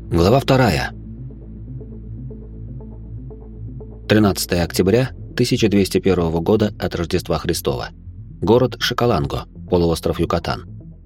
Глава 2. 13 октября 1201 года от Рождества Христова. Город Шоколанго, полуостров Юкатан.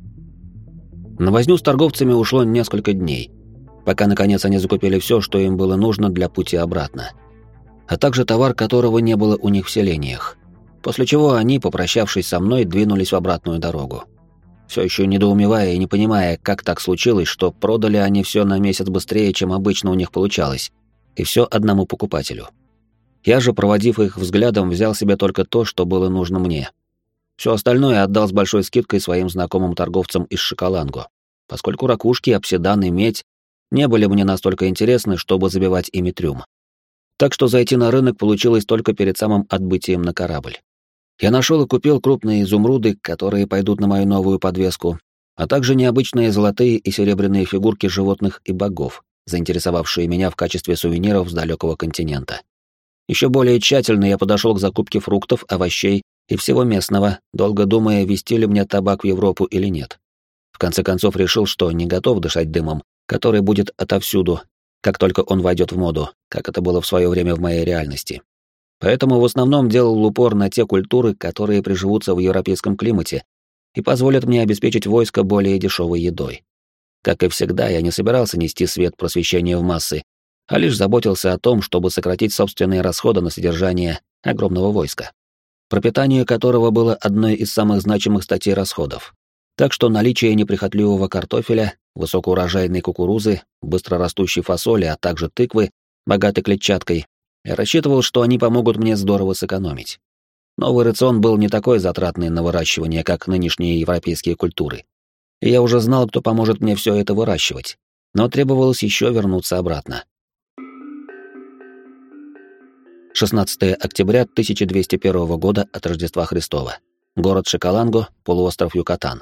На возню с торговцами ушло несколько дней, пока наконец они закупили все, что им было нужно для пути обратно, а также товар, которого не было у них в селениях. После чего они, попрощавшись со мной, двинулись в обратную дорогу. Все еще недоумевая и не понимая, как так случилось, что продали они все на месяц быстрее, чем обычно у них получалось, и все одному покупателю. Я же, проводив их взглядом, взял себе только то, что было нужно мне. Все остальное отдал с большой скидкой своим знакомым торговцам из Шоколанго, поскольку ракушки, обсидан и медь не были мне настолько интересны, чтобы забивать ими трюм. Так что зайти на рынок получилось только перед самым отбытием на корабль. Я нашел и купил крупные изумруды, которые пойдут на мою новую подвеску, а также необычные золотые и серебряные фигурки животных и богов, заинтересовавшие меня в качестве сувениров с далекого континента. Еще более тщательно я подошел к закупке фруктов, овощей и всего местного, долго думая, везти ли мне табак в Европу или нет. В конце концов решил, что не готов дышать дымом, который будет отовсюду, как только он войдет в моду, как это было в свое время в моей реальности. Поэтому в основном делал упор на те культуры, которые приживутся в европейском климате и позволят мне обеспечить войско более дешевой едой. Как и всегда, я не собирался нести свет просвещения в массы, а лишь заботился о том, чтобы сократить собственные расходы на содержание огромного войска, пропитание которого было одной из самых значимых статей расходов. Так что наличие неприхотливого картофеля, высокоурожайной кукурузы, быстрорастущей фасоли, а также тыквы, богатой клетчаткой, я рассчитывал, что они помогут мне здорово сэкономить. Новый рацион был не такой затратный на выращивание, как нынешние европейские культуры. И я уже знал, кто поможет мне все это выращивать, но требовалось еще вернуться обратно. 16 октября 1201 года от Рождества Христова. Город Шоколанго, полуостров Юкатан.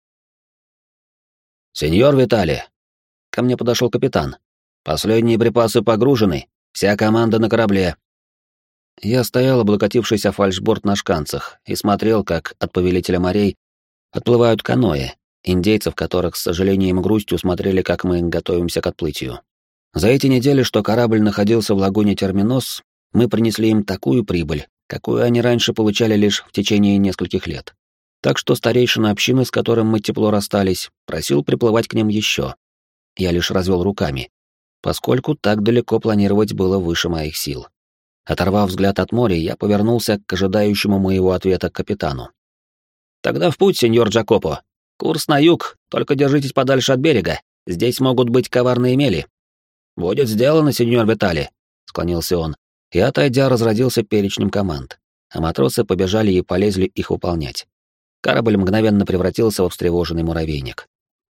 «Сеньор Витали!» Ко мне подошел капитан. «Последние припасы погружены, вся команда на корабле». Я стоял, облокотившись о фальшборд на шканцах, и смотрел, как от повелителя морей отплывают каноэ, индейцев которых с сожалением и грустью смотрели, как мы готовимся к отплытию. За эти недели, что корабль находился в лагуне Терминос, мы принесли им такую прибыль, какую они раньше получали лишь в течение нескольких лет. Так что старейшина общины, с которым мы тепло расстались, просил приплывать к ним еще. Я лишь развел руками, поскольку так далеко планировать было выше моих сил. Оторвав взгляд от моря, я повернулся к ожидающему моего ответа капитану. «Тогда в путь, сеньор Джакопо. Курс на юг, только держитесь подальше от берега. Здесь могут быть коварные мели». «Будет сделано, сеньор Витали», — склонился он, и, отойдя, разродился перечнем команд, а матросы побежали и полезли их выполнять. Корабль мгновенно превратился в встревоженный муравейник.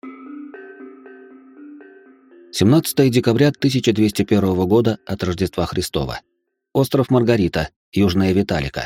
17 декабря 1201 года от Рождества Христова. Остров Маргарита, Южная Виталика.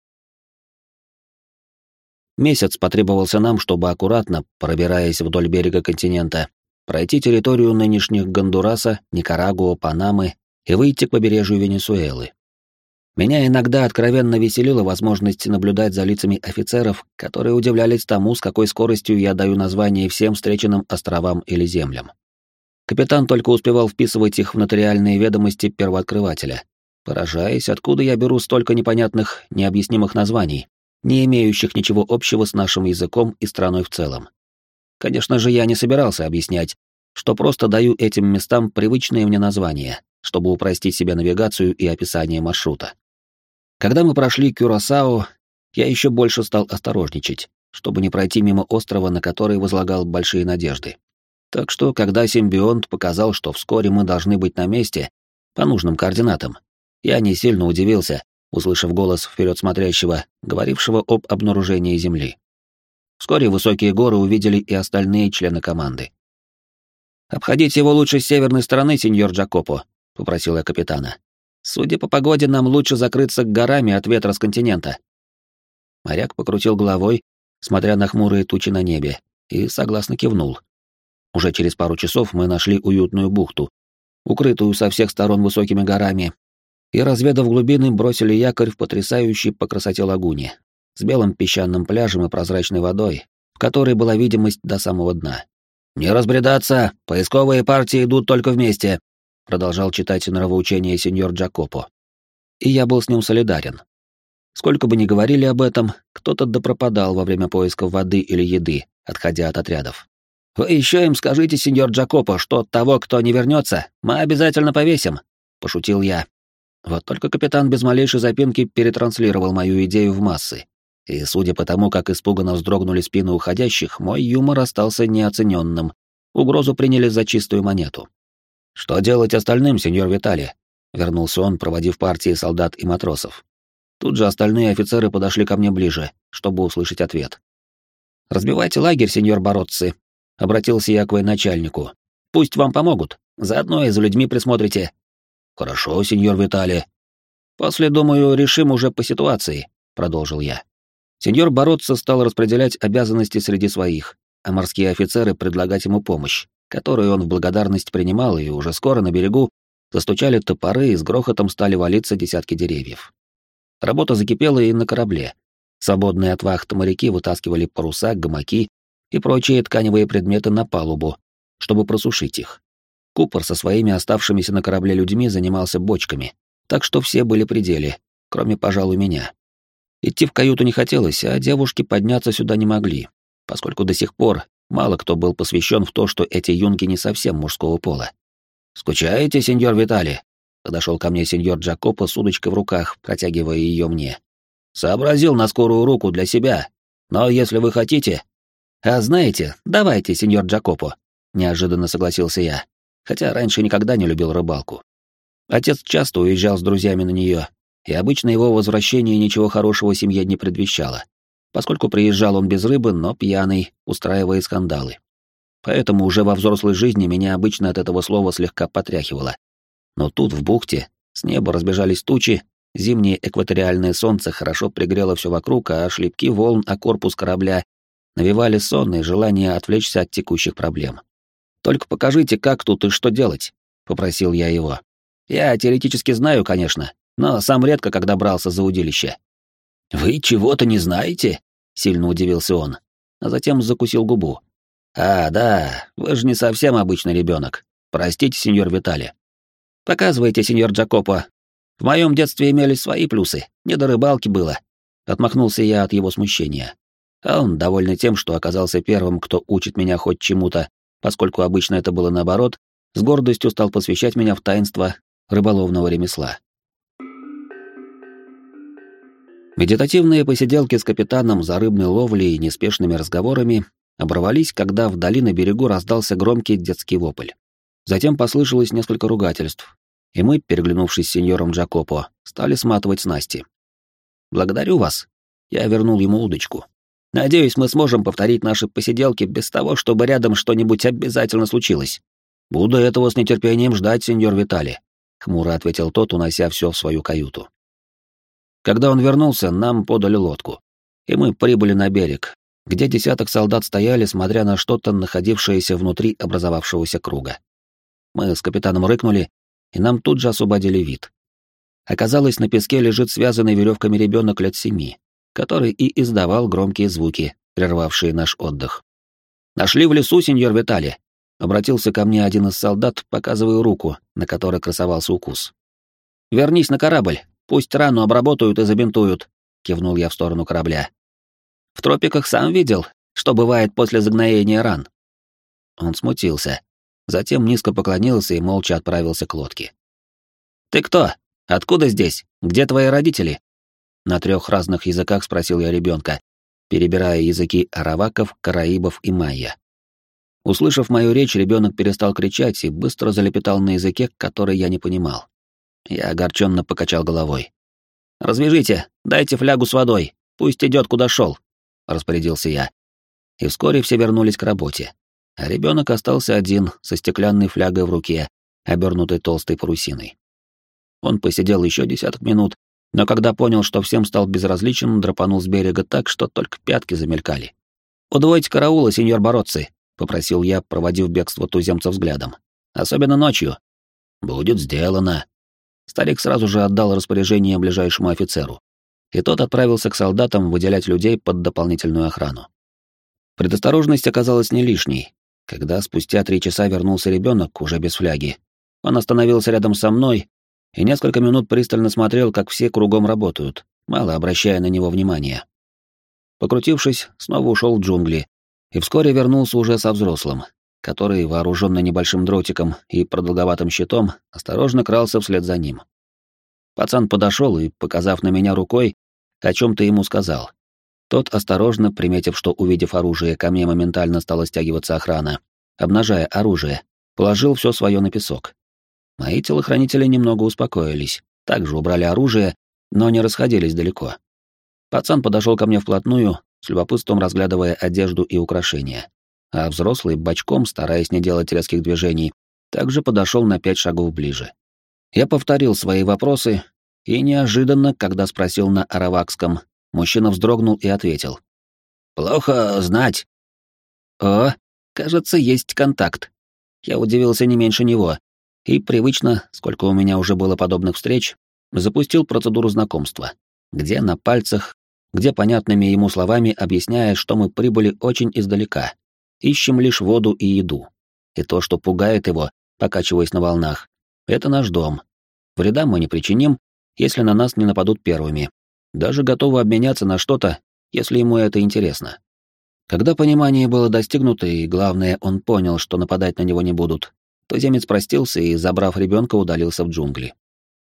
Месяц потребовался нам, чтобы аккуратно, пробираясь вдоль берега континента, пройти территорию нынешних Гондураса, Никарагуа, Панамы и выйти к побережью Венесуэлы. Меня иногда откровенно веселила возможность наблюдать за лицами офицеров, которые удивлялись тому, с какой скоростью я даю название всем встреченным островам или землям. Капитан только успевал вписывать их в нотариальные ведомости первооткрывателя, поражаясь, откуда я беру столько непонятных, необъяснимых названий, не имеющих ничего общего с нашим языком и страной в целом. Конечно же, я не собирался объяснять, что просто даю этим местам привычные мне названия, чтобы упростить себе навигацию и описание маршрута. Когда мы прошли Кюрасао, я еще больше стал осторожничать, чтобы не пройти мимо острова, на который возлагал большие надежды. Так что, когда симбионт показал, что вскоре мы должны быть на месте, по нужным координатам, я не сильно удивился, услышав голос вперед смотрящего, говорившего об обнаружении Земли. Вскоре высокие горы увидели и остальные члены команды. «Обходите его лучше с северной стороны, сеньор Джакопо», — попросил я капитана. «Судя по погоде, нам лучше закрыться горами от ветра с континента». Моряк покрутил головой, смотря на хмурые тучи на небе, и согласно кивнул. Уже через пару часов мы нашли уютную бухту, укрытую со всех сторон высокими горами, и, разведав глубины, бросили якорь в потрясающей по красоте лагуне, с белым песчаным пляжем и прозрачной водой, в которой была видимость до самого дна. «Не разбредаться, поисковые партии идут только вместе», — продолжал читать нравоучение сеньор Джакопо. И я был с ним солидарен. Сколько бы ни говорили об этом, кто-то допропадал во время поисков воды или еды, отходя от отрядов. «Вы еще им скажите, сеньор Джакопо, что того, кто не вернется, мы обязательно повесим», — пошутил я. Вот только капитан без малейшей запинки перетранслировал мою идею в массы. И, судя по тому, как испуганно вздрогнули спины уходящих, мой юмор остался неоцененным. Угрозу приняли за чистую монету. «Что делать остальным, сеньор Витали?» — вернулся он, проводив партии солдат и матросов. Тут же остальные офицеры подошли ко мне ближе, чтобы услышать ответ. «Разбивайте лагерь, сеньор Бароцци», — обратился я к военачальнику. «Пусть вам помогут, заодно и за людьми присмотрите». «Хорошо, сеньор Витали». «После, думаю, решим уже по ситуации», — продолжил я. Сеньор Бароцци стал распределять обязанности среди своих, а морские офицеры предлагать ему помощь, которую он в благодарность принимал, и уже скоро на берегу застучали топоры и с грохотом стали валиться десятки деревьев. Работа закипела и на корабле. Свободные от вахт моряки вытаскивали паруса, гамаки и прочие тканевые предметы на палубу, чтобы просушить их. Купор со своими оставшимися на корабле людьми занимался бочками, так что все были при деле, кроме, пожалуй, меня. Идти в каюту не хотелось, а девушки подняться сюда не могли, поскольку до сих пор мало кто был посвящен в то, что эти юнги не совсем мужского пола. «Скучаете, сеньор Витали?» — подошел ко мне сеньор Джакопо с удочкой в руках, протягивая ее мне. «Сообразил на скорую руку для себя, но если вы хотите...» «А знаете, давайте, сеньор Джакопо», — неожиданно согласился я, хотя раньше никогда не любил рыбалку. Отец часто уезжал с друзьями на нее, и обычно его возвращение ничего хорошего семье не предвещало, поскольку приезжал он без рыбы, но пьяный, устраивая скандалы. Поэтому уже во взрослой жизни меня обычно от этого слова слегка потряхивало. Но тут, в бухте, с неба разбежались тучи, зимнее экваториальное солнце хорошо пригрело все вокруг, а шлепки волн о корпус корабля навевали сон и желание отвлечься от текущих проблем. «Только покажите, как тут и что делать», — попросил я его. «Я теоретически знаю, конечно, но сам редко когда брался за удилище». «Вы чего-то не знаете?» — сильно удивился он, а затем закусил губу. «А, да, вы же не совсем обычный ребенок. Простите, сеньор Витали». «Показывайте, сеньор Джакопо. В моем детстве имелись свои плюсы, не до рыбалки было». Отмахнулся я от его смущения. А он, довольный тем, что оказался первым, кто учит меня хоть чему-то, поскольку обычно это было наоборот, с гордостью стал посвящать меня в таинство рыболовного ремесла. Медитативные посиделки с капитаном за рыбной ловлей и неспешными разговорами оборвались, когда вдали на берегу раздался громкий детский вопль. Затем послышалось несколько ругательств, и мы, переглянувшись с сеньором Джакопо, стали сматывать снасти. «Благодарю вас», — я вернул ему удочку. «Надеюсь, мы сможем повторить наши посиделки без того, чтобы рядом что-нибудь обязательно случилось». «Буду этого с нетерпением ждать, сеньор Витали», — хмуро ответил тот, унося все в свою каюту. Когда он вернулся, нам подали лодку, и мы прибыли на берег, где десяток солдат стояли, смотря на что-то, находившееся внутри образовавшегося круга. Мы с капитаном рыкнули, и нам тут же освободили вид. Оказалось, на песке лежит связанный веревками ребенок лет 7, который и издавал громкие звуки, прервавшие наш отдых. «Нашли в лесу, сеньор Витали», — обратился ко мне один из солдат, показывая руку, на которой красовался укус. «Вернись на корабль, пусть рану обработают и забинтуют», — кивнул я в сторону корабля. «В тропиках сам видел, что бывает после загноения ран». Он смутился, затем низко поклонился и молча отправился к лодке. «Ты кто? Откуда здесь? Где твои родители?» На 3 разных языках спросил я ребенка, перебирая языки араваков, караибов и майя. Услышав мою речь, ребенок перестал кричать и быстро залепетал на языке, который я не понимал. Я огорченно покачал головой. «Развяжите, дайте флягу с водой, пусть идет куда шел», — распорядился я. И вскоре все вернулись к работе, а ребенок остался один со стеклянной флягой в руке, обернутой толстой парусиной. Он посидел еще 10 минут, но когда понял, что всем стал безразличен, драпанул с берега так, что только пятки замелькали. «Удвойте караула, сеньор Бароцци», — попросил я, проводив бегство туземца взглядом. «Особенно ночью». «Будет сделано». Старик сразу же отдал распоряжение ближайшему офицеру, и тот отправился к солдатам выделять людей под дополнительную охрану. Предосторожность оказалась не лишней. Когда спустя 3 часа вернулся ребенок, уже без фляги, он остановился рядом со мной и несколько минут пристально смотрел, как все кругом работают, мало обращая на него внимания. Покрутившись, снова ушел в джунгли и вскоре вернулся уже со взрослым, который, вооруженный небольшим дротиком и продолговатым щитом, осторожно крался вслед за ним. Пацан подошел и, показав на меня рукой, о чем-то ему сказал. Тот, осторожно, приметив, что, увидев оружие, ко мне моментально стала стягиваться охрана, обнажая оружие, положил все свое на песок. Мои телохранители немного успокоились, также убрали оружие, но не расходились далеко. Пацан подошел ко мне вплотную, с любопытством разглядывая одежду и украшения, а взрослый, бочком, стараясь не делать резких движений, также подошел на 5 шагов ближе. Я повторил свои вопросы, и неожиданно, когда спросил на аравакском, мужчина вздрогнул и ответил. «Плохо знать». «О, кажется, есть контакт». Я удивился не меньше него, и привычно, сколько у меня уже было подобных встреч, запустил процедуру знакомства, где на пальцах, где понятными ему словами объясняя, что мы прибыли очень издалека, ищем лишь воду и еду. И то, что пугает его, покачиваясь на волнах, это наш дом. Вреда мы не причиним, если на нас не нападут первыми. Даже готовы обменяться на что-то, если ему это интересно. Когда понимание было достигнуто, и главное, он понял, что нападать на него не будут, туземец простился и, забрав ребенка, удалился в джунгли.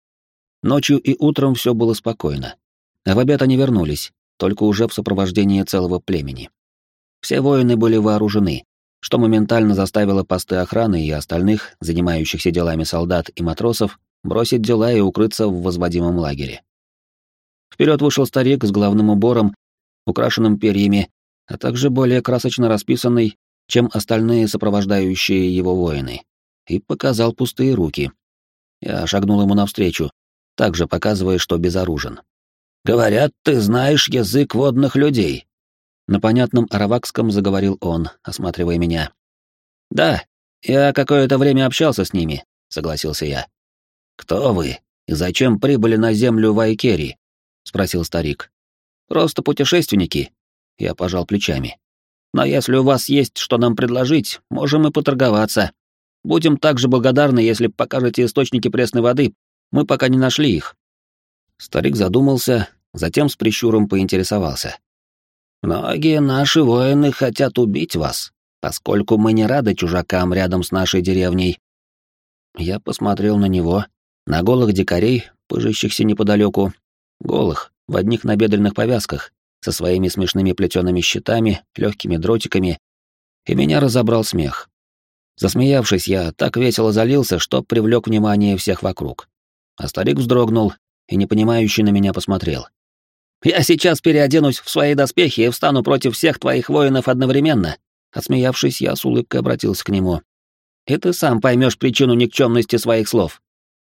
Ночью и утром все было спокойно. А в обед они вернулись, только уже в сопровождении целого племени. Все воины были вооружены, что моментально заставило посты охраны и остальных, занимающихся делами солдат и матросов, бросить дела и укрыться в возводимом лагере. Вперед вышел старик с головным убором, украшенным перьями, а также более красочно расписанный, чем остальные сопровождающие его воины, и показал пустые руки. Я шагнул ему навстречу, также показывая, что безоружен. «Говорят, ты знаешь язык водных людей», — на понятном аравакском заговорил он, осматривая меня. «Да, я какое-то время общался с ними», — согласился я. «Кто вы и зачем прибыли на землю Вайкери?» — спросил старик. «Просто путешественники», — я пожал плечами. «Но если у вас есть что нам предложить, можем и поторговаться. Будем также благодарны, если покажете источники пресной воды, мы пока не нашли их». Старик задумался, затем с прищуром поинтересовался. «Многие наши воины хотят убить вас, поскольку мы не рады чужакам рядом с нашей деревней». Я посмотрел на него, на голых дикарей, пыжащихся неподалеку, голых, в одних набедренных повязках, со своими смешными плетеными щитами, легкими дротиками, и меня разобрал смех. Засмеявшись, я так весело залился, что привлек внимание всех вокруг. А старик вздрогнул и непонимающе на меня посмотрел. «Я сейчас переоденусь в свои доспехи и встану против всех твоих воинов одновременно», — отсмеявшись, я с улыбкой обратился к нему. «И ты сам поймешь причину никчемности своих слов».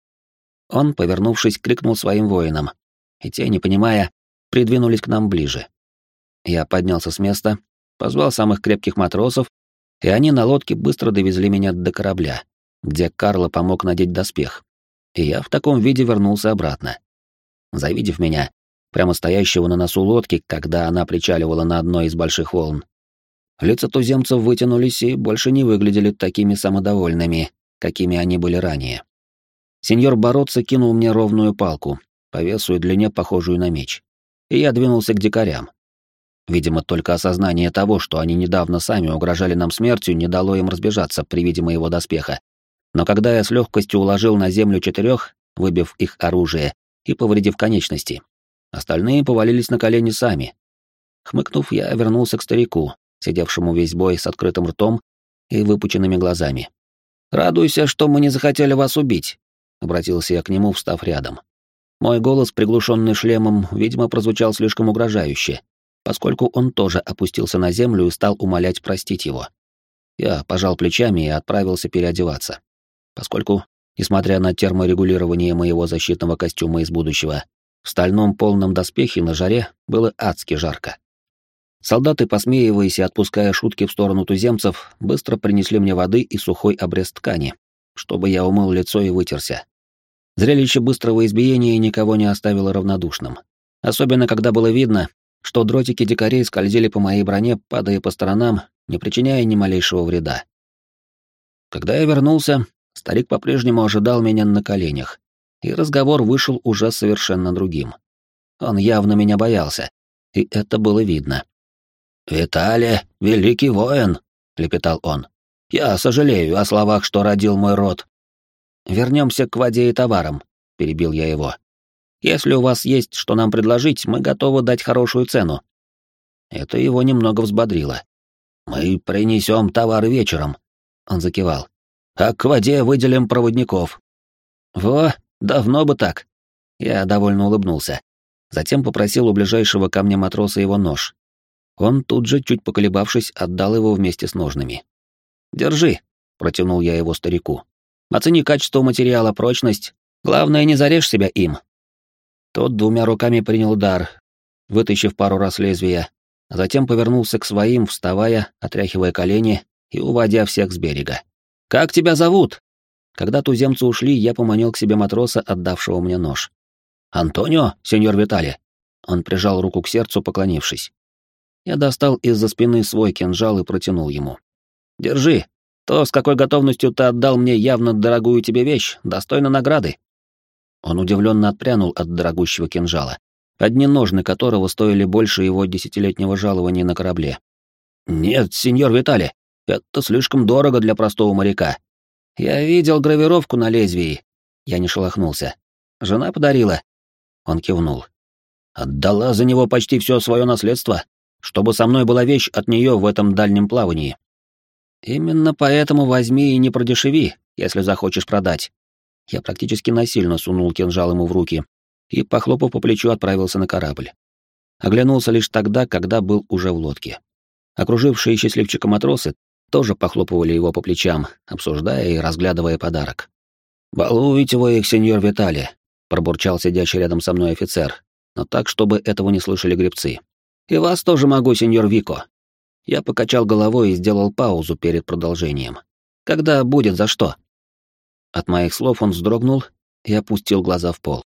Он, повернувшись, крикнул своим воинам, и те, не понимая, придвинулись к нам ближе. Я поднялся с места, позвал самых крепких матросов, и они на лодке быстро довезли меня до корабля, где Карло помог надеть доспех, и я в таком виде вернулся обратно. Завидев меня, прямо стоящего на носу лодки, когда она причаливала на одной из больших волн, лица туземцев вытянулись и больше не выглядели такими самодовольными, какими они были ранее. Сеньор Бороться кинул мне ровную палку, по весу и длине похожую на меч, и я двинулся к дикарям. Видимо, только осознание того, что они недавно сами угрожали нам смертью, не дало им разбежаться при виде моего доспеха. Но когда я с легкостью уложил на землю 4, выбив их оружие и повредив конечности, остальные повалились на колени сами. Хмыкнув, я вернулся к старику, сидевшему весь бой с открытым ртом и выпученными глазами. «Радуйся, что мы не захотели вас убить», — обратился я к нему, встав рядом. Мой голос, приглушенный шлемом, видимо, прозвучал слишком угрожающе, поскольку он тоже опустился на землю и стал умолять простить его. Я пожал плечами и отправился переодеваться, поскольку, несмотря на терморегулирование моего защитного костюма из будущего, в стальном полном доспехе на жаре было адски жарко. Солдаты, посмеиваясь и отпуская шутки в сторону туземцев, быстро принесли мне воды и сухой обрез ткани, чтобы я умыл лицо и вытерся. Зрелище быстрого избиения никого не оставило равнодушным, особенно когда было видно, что дротики дикарей скользили по моей броне, падая по сторонам, не причиняя ни малейшего вреда. Когда я вернулся, старик по-прежнему ожидал меня на коленях, и разговор вышел уже совершенно другим. Он явно меня боялся, и это было видно. «Виталий — великий воин», — лепетал он. «Я сожалею о словах, что родил мой род». «Вернемся к воде и товарам», — перебил я его. «Если у вас есть что нам предложить, мы готовы дать хорошую цену». Это его немного взбодрило. «Мы принесем товар вечером», — он закивал. «А к воде выделим проводников». «Во, давно бы так». Я довольно улыбнулся. Затем попросил у ближайшего ко мне матроса его нож. Он тут же, чуть поколебавшись, отдал его вместе с ножными. «Держи», — протянул я его старику. «Оцени качество материала, прочность. Главное, не зарежь себя им». Тот двумя руками принял дар, вытащив пару раз лезвия, а затем повернулся к своим, вставая, отряхивая колени и уводя всех с берега. «Как тебя зовут?» Когда туземцы ушли, я поманил к себе матроса, отдавшего мне нож. «Антонио, сеньор Витали». Он прижал руку к сердцу, поклонившись. Я достал из-за спины свой кинжал и протянул ему. «Держи. То, с какой готовностью ты отдал мне явно дорогую тебе вещь, достойно награды». Он удивленно отпрянул от дорогущего кинжала, одни ножны которого стоили больше его 10-летнего жалования на корабле. «Нет, сеньор Витали, это слишком дорого для простого моряка. Я видел гравировку на лезвии». Я не шелохнулся. «Жена подарила». Он кивнул. «Отдала за него почти все свое наследство, чтобы со мной была вещь от нее в этом дальнем плавании». «Именно поэтому возьми и не продешеви, если захочешь продать». Я практически насильно сунул кинжал ему в руки и, похлопав по плечу, отправился на корабль. Оглянулся лишь тогда, когда был уже в лодке. Окружившие счастливчика матросы тоже похлопывали его по плечам, обсуждая и разглядывая подарок. «Балуете вы их, сеньор Витали», — пробурчал сидящий рядом со мной офицер, но так, чтобы этого не слышали гребцы. «И вас тоже могу, сеньор Вико». Я покачал головой и сделал паузу перед продолжением. «Когда будет за что?» От моих слов он вздрогнул и опустил глаза в пол.